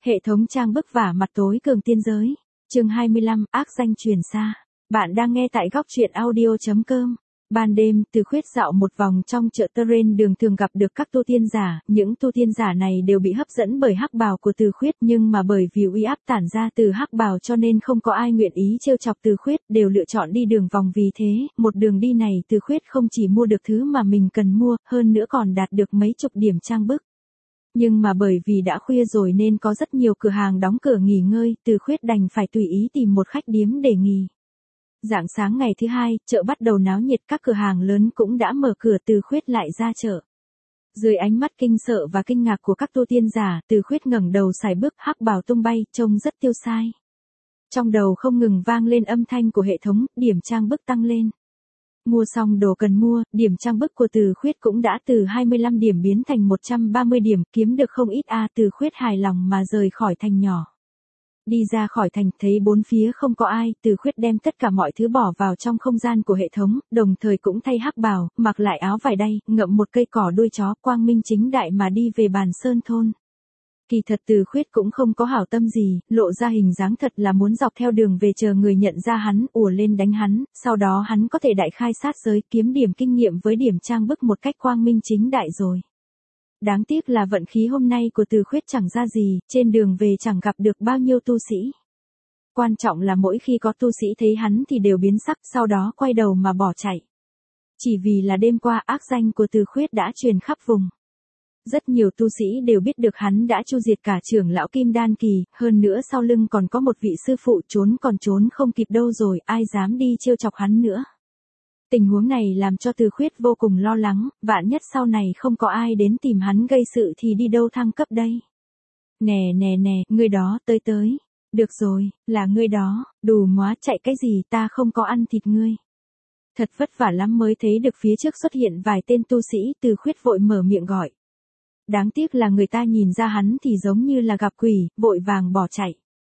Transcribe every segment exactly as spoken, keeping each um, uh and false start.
Hệ thống trang bức vả mặt tối cường tiên giới. Chương hai mươi lăm, ác danh truyền xa. Bạn đang nghe tại góc truyện audio chấm com. Ban đêm, Từ Khuyết dạo một vòng trong chợ Terrain đường thường gặp được các tu tiên giả, những tu tiên giả này đều bị hấp dẫn bởi hắc bào của Từ Khuyết, nhưng mà bởi vì uy áp tản ra từ hắc bào cho nên không có ai nguyện ý trêu chọc Từ Khuyết, đều lựa chọn đi đường vòng. Vì thế, một đường đi này Từ Khuyết không chỉ mua được thứ mà mình cần mua, hơn nữa còn đạt được mấy chục điểm trang bức. Nhưng mà bởi vì đã khuya rồi nên có rất nhiều cửa hàng đóng cửa nghỉ ngơi, Từ Khuyết đành phải tùy ý tìm một khách điếm để nghỉ. Rạng sáng ngày thứ hai, chợ bắt đầu náo nhiệt, các cửa hàng lớn cũng đã mở cửa. Từ Khuyết lại ra chợ. Dưới ánh mắt kinh sợ và kinh ngạc của các tu tiên giả, Từ Khuyết ngẩng đầu sải bước, hắc bào tung bay, trông rất tiêu sai. Trong đầu không ngừng vang lên âm thanh của hệ thống, điểm trang bức tăng lên. Mua xong đồ cần mua, điểm trang bức của Từ Khuyết cũng đã từ hai mươi lăm điểm biến thành một trăm ba mươi điểm, kiếm được không ít a. À, Từ Khuyết hài lòng mà rời khỏi thành nhỏ. Đi ra khỏi thành, thấy bốn phía không có ai, Từ Khuyết đem tất cả mọi thứ bỏ vào trong không gian của hệ thống, đồng thời cũng thay hắc bào, mặc lại áo vải đay, ngậm một cây cỏ đuôi chó, quang minh chính đại mà đi về Bàn Sơn thôn. Kỳ thật Từ Khuyết cũng không có hảo tâm gì, lộ ra hình dáng thật là muốn dọc theo đường về chờ người nhận ra hắn, ùa lên đánh hắn, sau đó hắn có thể đại khai sát giới, kiếm điểm kinh nghiệm với điểm trang bức một cách quang minh chính đại rồi. Đáng tiếc là vận khí hôm nay của Từ Khuyết chẳng ra gì, trên đường về chẳng gặp được bao nhiêu tu sĩ. Quan trọng là mỗi khi có tu sĩ thấy hắn thì đều biến sắc, sau đó quay đầu mà bỏ chạy. Chỉ vì là đêm qua ác danh của Từ Khuyết đã truyền khắp vùng. Rất nhiều tu sĩ đều biết được hắn đã chu diệt cả trưởng lão Kim Đan Kỳ, hơn nữa sau lưng còn có một vị sư phụ, trốn còn trốn không kịp đâu rồi, ai dám đi trêu chọc hắn nữa. Tình huống này làm cho Từ Khuyết vô cùng lo lắng, vạn nhất sau này không có ai đến tìm hắn gây sự thì đi đâu thăng cấp đây. Nè nè nè, ngươi đó, tới tới. Được rồi, là ngươi đó, đù móa chạy cái gì, ta không có ăn thịt ngươi. Thật vất vả lắm mới thấy được phía trước xuất hiện vài tên tu sĩ, Từ Khuyết vội mở miệng gọi. Đáng tiếc là người ta nhìn ra hắn thì giống như là gặp quỷ, vội vàng bỏ chạy.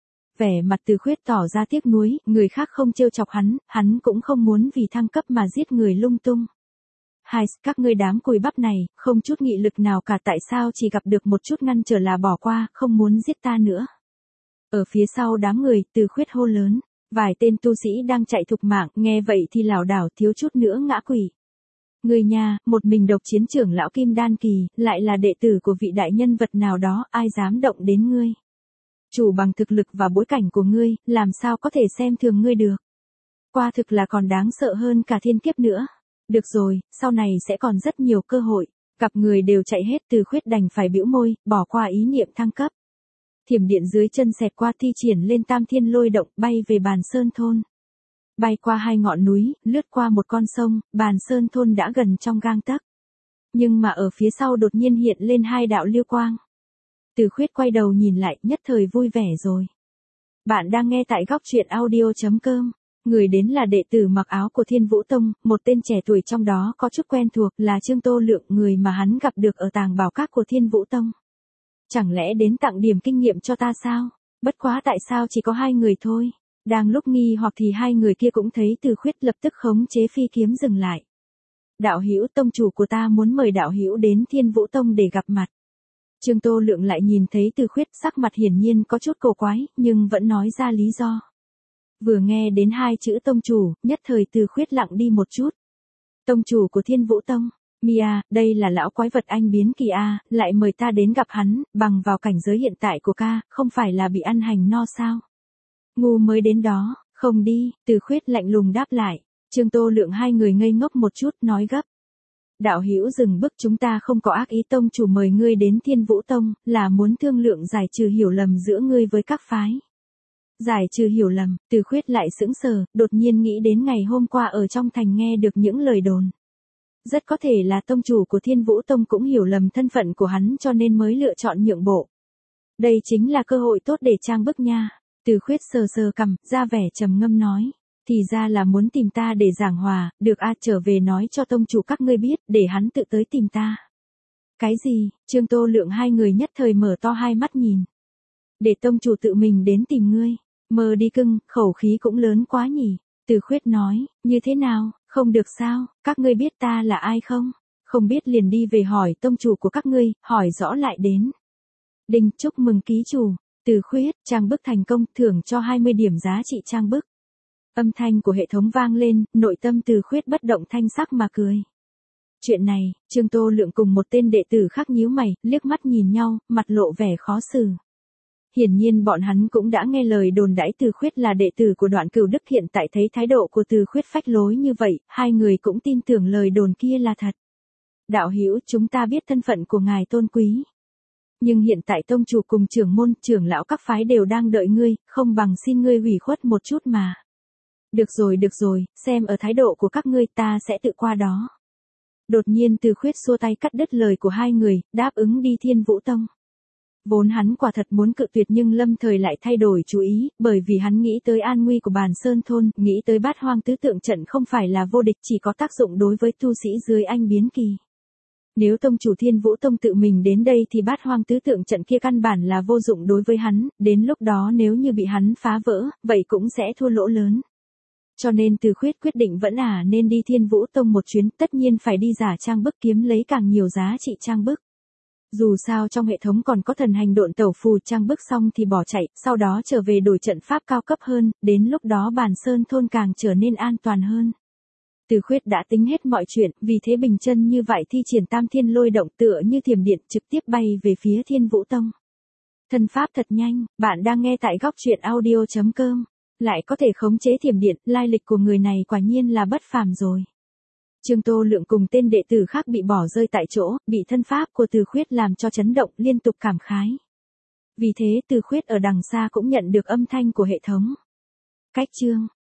Vẻ mặt Từ Khuyết tỏ ra tiếc nuối, người khác không trêu chọc hắn, hắn cũng không muốn vì thăng cấp mà giết người lung tung. Hai, các ngươi đám cùi bắp này, không chút nghị lực nào cả, tại sao chỉ gặp được một chút ngăn trở là bỏ qua, không muốn giết ta nữa. Ở phía sau đám người, Từ Khuyết hô lớn, vài tên tu sĩ đang chạy thục mạng, nghe vậy thì lảo đảo thiếu chút nữa ngã quỵ. Người nhà, một mình độc chiến trưởng lão Kim Đan Kỳ, lại là đệ tử của vị đại nhân vật nào đó, ai dám động đến ngươi. Chủ bằng thực lực và bối cảnh của ngươi, làm sao có thể xem thường ngươi được. Qua thực là còn đáng sợ hơn cả thiên kiếp nữa. Được rồi, sau này sẽ còn rất nhiều cơ hội. Gặp người đều chạy hết, Từ Khuyết đành phải bĩu môi, bỏ qua ý niệm thăng cấp. Thiểm điện dưới chân xẹt qua, thi triển lên Tam Thiên Lôi Động, bay về Bàn Sơn thôn. Bay qua hai ngọn núi, lướt qua một con sông, Bàn Sơn thôn đã gần trong gang tấc. Nhưng mà ở phía sau đột nhiên hiện lên hai đạo lưu quang. Từ Khuyết quay đầu nhìn lại, nhất thời vui vẻ rồi. Bạn đang nghe tại góc truyện audio chấm com. Người đến là đệ tử mặc áo của Thiên Vũ Tông, một tên trẻ tuổi trong đó có chút quen thuộc, là Trương Tô Lượng, người mà hắn gặp được ở tàng bảo các của Thiên Vũ Tông. Chẳng lẽ đến tặng điểm kinh nghiệm cho ta sao? Bất quá tại sao chỉ có hai người thôi? Đang lúc nghi hoặc thì hai người kia cũng thấy Từ Khuyết, lập tức khống chế phi kiếm dừng lại. Đạo hữu, tông chủ của ta muốn mời đạo hữu đến Thiên Vũ Tông để gặp mặt. Trương Tô Lượng lại nhìn thấy Từ Khuyết, sắc mặt hiển nhiên có chút cổ quái, nhưng vẫn nói ra lý do. Vừa nghe đến hai chữ tông chủ, nhất thời Từ Khuyết lặng đi một chút. Tông chủ của Thiên Vũ Tông, Mia, đây là lão quái vật anh biến kỳ a, lại mời ta đến gặp hắn, bằng vào cảnh giới hiện tại của ca, không phải là bị ăn hành no sao? Ngu mới đến đó, không đi, Từ Khuyết lạnh lùng đáp lại. Trương Tô Lượng hai người ngây ngốc một chút, nói gấp. Đạo hữu dừng bước, chúng ta không có ác ý, tông chủ mời ngươi đến Thiên Vũ Tông, là muốn thương lượng giải trừ hiểu lầm giữa ngươi với các phái. Giải trừ hiểu lầm, Từ Khuyết lại sững sờ, đột nhiên nghĩ đến ngày hôm qua ở trong thành nghe được những lời đồn. Rất có thể là tông chủ của Thiên Vũ Tông cũng hiểu lầm thân phận của hắn cho nên mới lựa chọn nhượng bộ. Đây chính là cơ hội tốt để trang bức nha. Từ Khuyết sờ sờ cằm, ra vẻ trầm ngâm nói. Thì ra là muốn tìm ta để giảng hòa, được a, trở về nói cho tông chủ các ngươi biết, để hắn tự tới tìm ta. Cái gì? Trương Tô Lượng hai người nhất thời mở to hai mắt nhìn. Để tông chủ tự mình đến tìm ngươi. Mơ đi cưng, khẩu khí cũng lớn quá nhỉ. Từ Khuyết nói, như thế nào, không được sao, các ngươi biết ta là ai không? Không biết liền đi về hỏi tông chủ của các ngươi, hỏi rõ lại đến. Đinh, chúc mừng ký chủ. Từ Khuyết, trang bức thành công, thưởng cho hai mươi điểm giá trị trang bức. Âm thanh của hệ thống vang lên, nội tâm Từ Khuyết bất động thanh sắc mà cười. Chuyện này, Trương Tô Lượng cùng một tên đệ tử khác nhíu mày, liếc mắt nhìn nhau, mặt lộ vẻ khó xử. Hiển nhiên bọn hắn cũng đã nghe lời đồn đãi Từ Khuyết là đệ tử của Đoạn Cửu Đức, hiện tại thấy thái độ của Từ Khuyết phách lối như vậy, hai người cũng tin tưởng lời đồn kia là thật. Đạo hữu, chúng ta biết thân phận của ngài tôn quý. Nhưng hiện tại tông chủ cùng trưởng môn, trưởng lão các phái đều đang đợi ngươi, không bằng xin ngươi hủy khuất một chút mà. Được rồi được rồi, xem ở thái độ của các ngươi ta sẽ tự qua đó. Đột nhiên Từ Khuyết xua tay cắt đứt lời của hai người, đáp ứng đi Thiên Vũ Tông. Vốn hắn quả thật muốn cự tuyệt nhưng lâm thời lại thay đổi chú ý, bởi vì hắn nghĩ tới an nguy của Bàn Sơn Thôn, nghĩ tới Bát Hoang Tứ Tượng Trận không phải là vô địch, chỉ có tác dụng đối với tu sĩ dưới anh biến kỳ. Nếu tông chủ Thiên Vũ Tông tự mình đến đây thì Bát Hoang Tứ Tượng Trận kia căn bản là vô dụng đối với hắn, đến lúc đó nếu như bị hắn phá vỡ, vậy cũng sẽ thua lỗ lớn. Cho nên Từ Khuyết quyết định vẫn à nên đi Thiên Vũ Tông một chuyến, tất nhiên phải đi giả trang bức kiếm lấy càng nhiều giá trị trang bức. Dù sao trong hệ thống còn có thần hành độn tẩu phù, trang bức xong thì bỏ chạy, sau đó trở về đổi trận pháp cao cấp hơn, đến lúc đó Bàn Sơn Thôn càng trở nên an toàn hơn. Từ Khuyết đã tính hết mọi chuyện, vì thế bình chân như vậy thi triển Tam Thiên Lôi Động, tựa như thiểm điện trực tiếp bay về phía Thiên Vũ Tông. Thân pháp thật nhanh, bạn đang nghe tại góc truyện audio chấm com. Lại có thể khống chế thiểm điện, lai lịch của người này quả nhiên là bất phàm rồi. Trương Tô Lượng cùng tên đệ tử khác bị bỏ rơi tại chỗ, bị thân pháp của Từ Khuyết làm cho chấn động, liên tục cảm khái. Vì thế Từ Khuyết ở đằng xa cũng nhận được âm thanh của hệ thống. Cách chương